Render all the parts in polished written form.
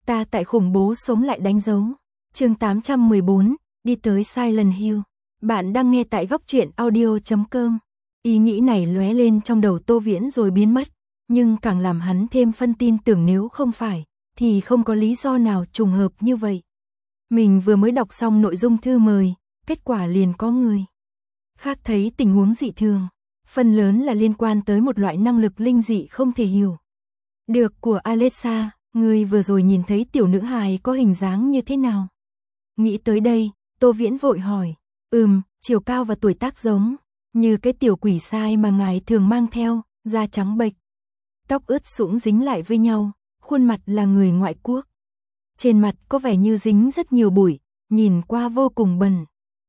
Ta tại khủng bố sống lại đánh dấu. Chương 814, đi tới Silent Hill. Bạn đang nghe tại góc truyện audio.com. Ý nghĩ này lóe lên trong đầu Tô Viễn rồi biến mất, nhưng càng làm hắn thêm phân tin tưởng nếu không phải, thì không có lý do nào trùng hợp như vậy. Mình vừa mới đọc xong nội dung thư mời, kết quả liền có người khác thấy tình huống dị thường, phần lớn là liên quan tới một loại năng lực linh dị không thể hiểu được của Alexa. Người vừa rồi nhìn thấy tiểu nữ hài có hình dáng như thế nào? Nghĩ tới đây, Tô Viễn vội hỏi. Chiều cao và tuổi tác giống như cái tiểu quỷ sai mà ngài thường mang theo, da trắng bệch, tóc ướt sũng dính lại với nhau, khuôn mặt là người ngoại quốc. Trên mặt có vẻ như dính rất nhiều bụi, nhìn qua vô cùng bẩn.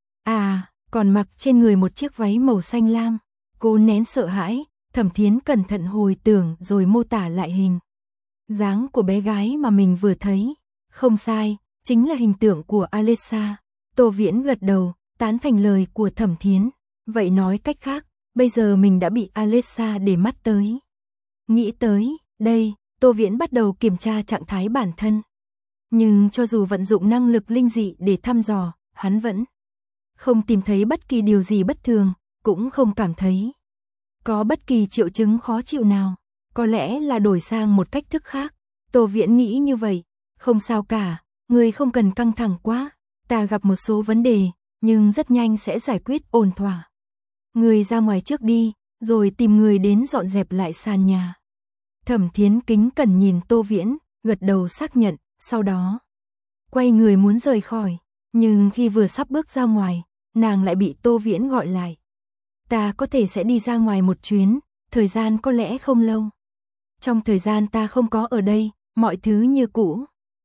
Còn mặc trên người một chiếc váy màu xanh lam. Cô nén sợ hãi, Thẩm Thiến cẩn thận hồi tưởng rồi mô tả lại hình dáng của bé gái mà mình vừa thấy. Không sai, chính là hình tượng của Alexa. Tô Viễn gật đầu, tán thành lời của Thẩm Thiến. Vậy nói cách khác, bây giờ mình đã bị Alexa để mắt tới. Nghĩ tới đây, Tô Viễn bắt đầu kiểm tra trạng thái bản thân. Nhưng cho dù vận dụng năng lực linh dị để thăm dò, hắn vẫn không tìm thấy bất kỳ điều gì bất thường, cũng không cảm thấy có bất kỳ triệu chứng khó chịu nào. Có lẽ là đổi sang một cách thức khác. Tô Viễn nghĩ như vậy. Không sao cả, người không cần căng thẳng quá. Ta gặp một số vấn đề, nhưng rất nhanh sẽ giải quyết ổn thỏa. Người ra ngoài trước đi, rồi tìm người đến dọn dẹp lại sàn nhà. Thẩm Thiến kính cẩn nhìn Tô Viễn, gật đầu xác nhận, sau đó quay người muốn rời khỏi. Nhưng khi vừa sắp bước ra ngoài, nàng lại bị Tô Viễn gọi lại. Ta có thể sẽ đi ra ngoài một chuyến, thời gian có lẽ không lâu. Trong thời gian ta không có ở đây, mọi thứ như cũ.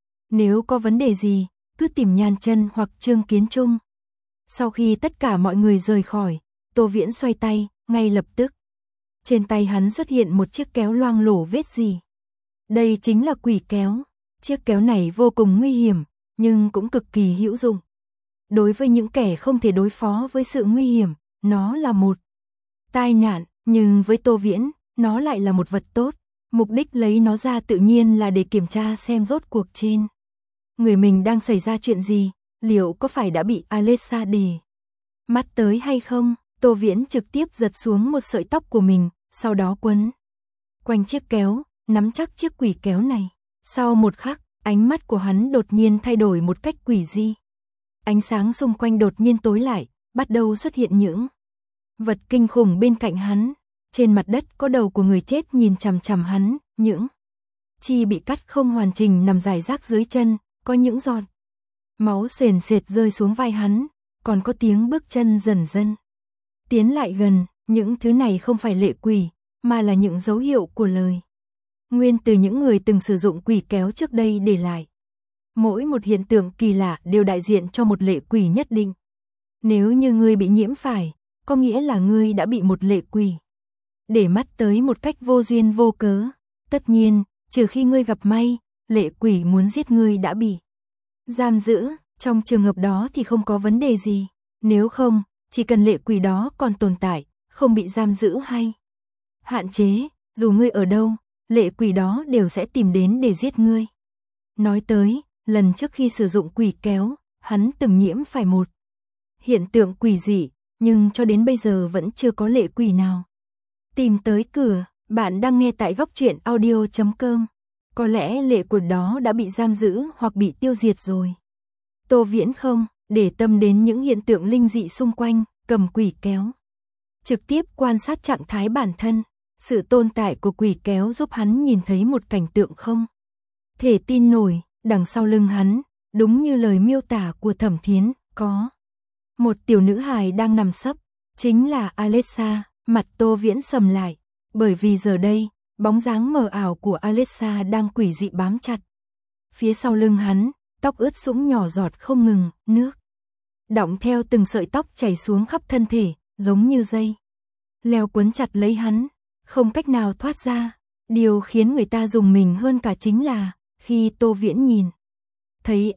Nếu có vấn đề gì, cứ tìm Nhan Chân hoặc Trương Kiến Trung. Sau khi tất cả mọi người rời khỏi, Tô Viễn xoay tay, ngay lập tức. Trên tay hắn xuất hiện một chiếc kéo loang lổ vết gì. Đây chính là quỷ kéo. Chiếc kéo này vô cùng nguy hiểm, nhưng cũng cực kỳ hữu dụng. Đối với những kẻ không thể đối phó với sự nguy hiểm, nó là một tai nạn, nhưng với Tô Viễn, nó lại là một vật tốt. Mục đích lấy nó ra tự nhiên là để kiểm tra xem rốt cuộc trên người mình đang xảy ra chuyện gì, liệu có phải đã bị Alexa để mắt tới hay không. Tô Viễn trực tiếp giật xuống một sợi tóc của mình, sau đó quấn quanh chiếc kéo, nắm chắc chiếc quỷ kéo này. Sau một khắc, ánh mắt của hắn đột nhiên thay đổi một cách quỷ dị. Ánh sáng xung quanh đột nhiên tối lại, bắt đầu xuất hiện những vật kinh khủng bên cạnh hắn. Trên mặt đất có đầu của người chết nhìn chằm chằm hắn, những chi bị cắt không hoàn chỉnh nằm rải rác dưới chân, có những giọt máu sền sệt rơi xuống vai hắn, còn có tiếng bước chân dần dần tiến lại gần. Những thứ này không phải lệ quỷ, mà là những dấu hiệu của lời nguyên từ những người từng sử dụng quỷ kéo trước đây để lại. Mỗi một hiện tượng kỳ lạ đều đại diện cho một lệ quỷ nhất định. Nếu như ngươi bị nhiễm phải, có nghĩa là ngươi đã bị một lệ quỷ để mắt tới một cách vô duyên vô cớ. Tất nhiên, trừ khi ngươi gặp may, lệ quỷ muốn giết ngươi đã bị giam giữ, trong trường hợp đó thì không có vấn đề gì. Nếu không, chỉ cần lệ quỷ đó còn tồn tại, không bị giam giữ hay hạn chế, dù ngươi ở đâu, lệ quỷ đó đều sẽ tìm đến để giết ngươi. Nói tới, lần trước khi sử dụng quỷ kéo, hắn từng nhiễm phải một hiện tượng quỷ dị, nhưng cho đến bây giờ vẫn chưa có lệ quỷ nào tìm tới cửa. Bạn đang nghe tại góc truyện audio.com. Có lẽ lệ quỷ đó đã bị giam giữ hoặc bị tiêu diệt rồi. Tô Viễn không để tâm đến những hiện tượng linh dị xung quanh, cầm quỷ kéo, trực tiếp quan sát trạng thái bản thân. Sự tồn tại của quỷ kéo giúp hắn nhìn thấy một cảnh tượng không thể tin nổi. Đằng sau lưng hắn, đúng như lời miêu tả của Thẩm Thiến, có một tiểu nữ hài đang nằm sấp, chính là Alexa. Mặt Tô Viễn sầm lại, bởi vì giờ đây, bóng dáng mờ ảo của Alexa đang quỷ dị bám chặt phía sau lưng hắn, tóc ướt sũng nhỏ giọt không ngừng, nước đọng theo từng sợi tóc chảy xuống khắp thân thể, giống như dây leo quấn chặt lấy hắn, không cách nào thoát ra. Điều khiến người ta rùng mình hơn cả chính là khi Tô Viễn nhìn thấy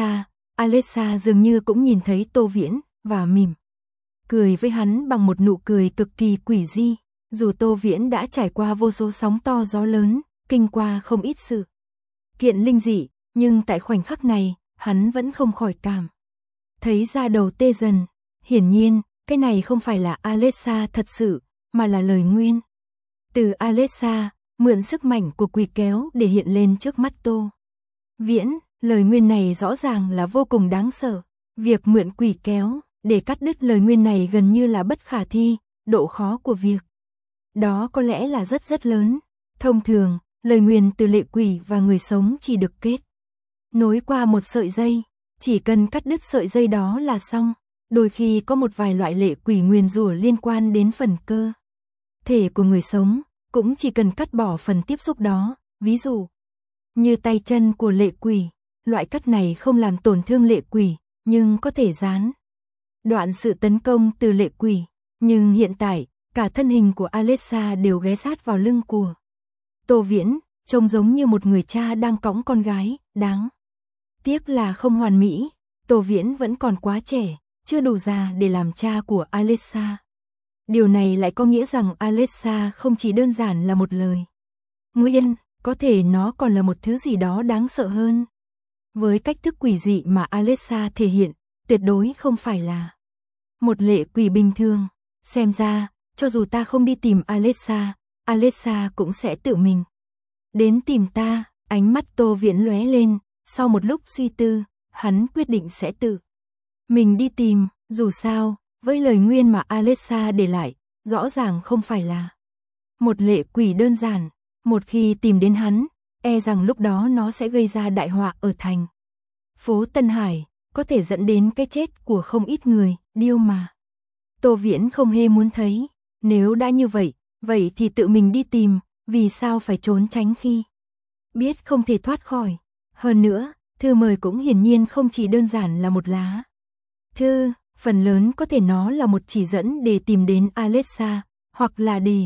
Alexa dường như cũng nhìn thấy Tô Viễn và mỉm cười với hắn bằng một nụ cười cực kỳ quỷ dị. Dù Tô Viễn đã trải qua vô số sóng to gió lớn, kinh qua không ít sự kiện linh dị, nhưng tại khoảnh khắc này, hắn vẫn không khỏi cảm thấy da đầu tê dần. Hiển nhiên, cái này không phải là Alexa thật sự, mà là lời nguyền từ Alexa, mượn sức mạnh của quỷ kéo để hiện lên trước mắt Tô Viễn. Lời nguyền này rõ ràng là vô cùng đáng sợ. Việc mượn quỷ kéo để cắt đứt lời nguyền này gần như là bất khả thi, độ khó của việc đó có lẽ là rất lớn. Thông thường, lời nguyền từ lệ quỷ và người sống chỉ được kết nối qua một sợi dây, chỉ cần cắt đứt sợi dây đó là xong. Đôi khi có một vài loại lệ quỷ nguyền rủa liên quan đến phần cơ thể của người sống, cũng chỉ cần cắt bỏ phần tiếp xúc đó, ví dụ như tay chân của lệ quỷ. Loại cắt này không làm tổn thương lệ quỷ, nhưng có thể gián đoạn sự tấn công từ lệ quỷ. Nhưng hiện tại, cả thân hình của Alexa đều ghé sát vào lưng của Tô Viễn, trông giống như một người cha đang cõng con gái. Đáng tiếc là không hoàn mỹ, Tô Viễn vẫn còn quá trẻ, chưa đủ già để làm cha của Alexa. Điều này lại có nghĩa rằng Alexa không chỉ đơn giản là một lời nguyền, có thể nó còn là một thứ gì đó đáng sợ hơn. Với cách thức quỷ dị mà Alexa thể hiện, tuyệt đối không phải là một lệ quỷ bình thường. Xem ra, cho dù ta không đi tìm Alexa, Alexa cũng sẽ tự mình đến tìm ta. Ánh mắt Tô Viễn lóe lên, sau một lúc suy tư, hắn quyết định sẽ tự mình đi tìm. Dù sao, với lời nguyền mà Alexa để lại, rõ ràng không phải là một lệ quỷ đơn giản. Một khi tìm đến hắn, e rằng lúc đó nó sẽ gây ra đại họa ở thành phố Tân Hải, có thể dẫn đến cái chết của không ít người, điều mà Tô Viễn không hề muốn thấy. Nếu đã như vậy, vậy thì tự mình đi tìm, vì sao phải trốn tránh khi biết không thể thoát khỏi. Hơn nữa, thư mời cũng hiển nhiên không chỉ đơn giản là một lá thư, phần lớn có thể nó là một chỉ dẫn để tìm đến Alexa, hoặc là để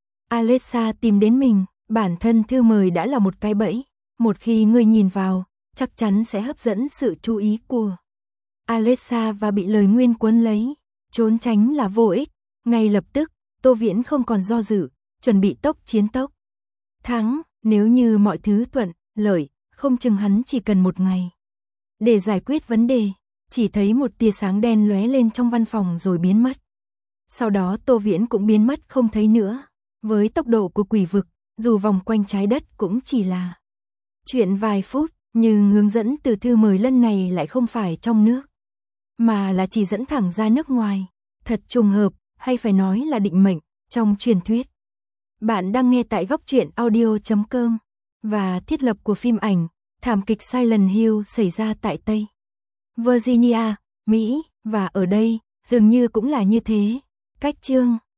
Alexa tìm đến mình. Bản thân thư mời đã là một cái bẫy, một khi người nhìn vào, chắc chắn sẽ hấp dẫn sự chú ý của Alexa và bị lời nguyền cuốn lấy. Trốn tránh là vô ích, ngay lập tức, Tô Viễn không còn do dự, chuẩn bị tốc chiến tốc thắng. Nếu như mọi thứ thuận lợi, không chừng hắn chỉ cần một ngày để giải quyết vấn đề. Chỉ thấy một tia sáng đen lóe lên trong văn phòng rồi biến mất. Sau đó Tô Viễn cũng biến mất không thấy nữa. Với tốc độ của quỷ vực, dù vòng quanh trái đất cũng chỉ là chuyện vài phút, nhưng hướng dẫn từ thư mời lần này lại không phải trong nước, mà là chỉ dẫn thẳng ra nước ngoài. Thật trùng hợp, hay phải nói là định mệnh, trong truyền thuyết. Bạn đang nghe tại góc truyện audio.com. Và thiết lập của phim ảnh, thảm kịch Silent Hill xảy ra tại Tây Virginia, Mỹ, và ở đây, dường như cũng là như thế. Cách chương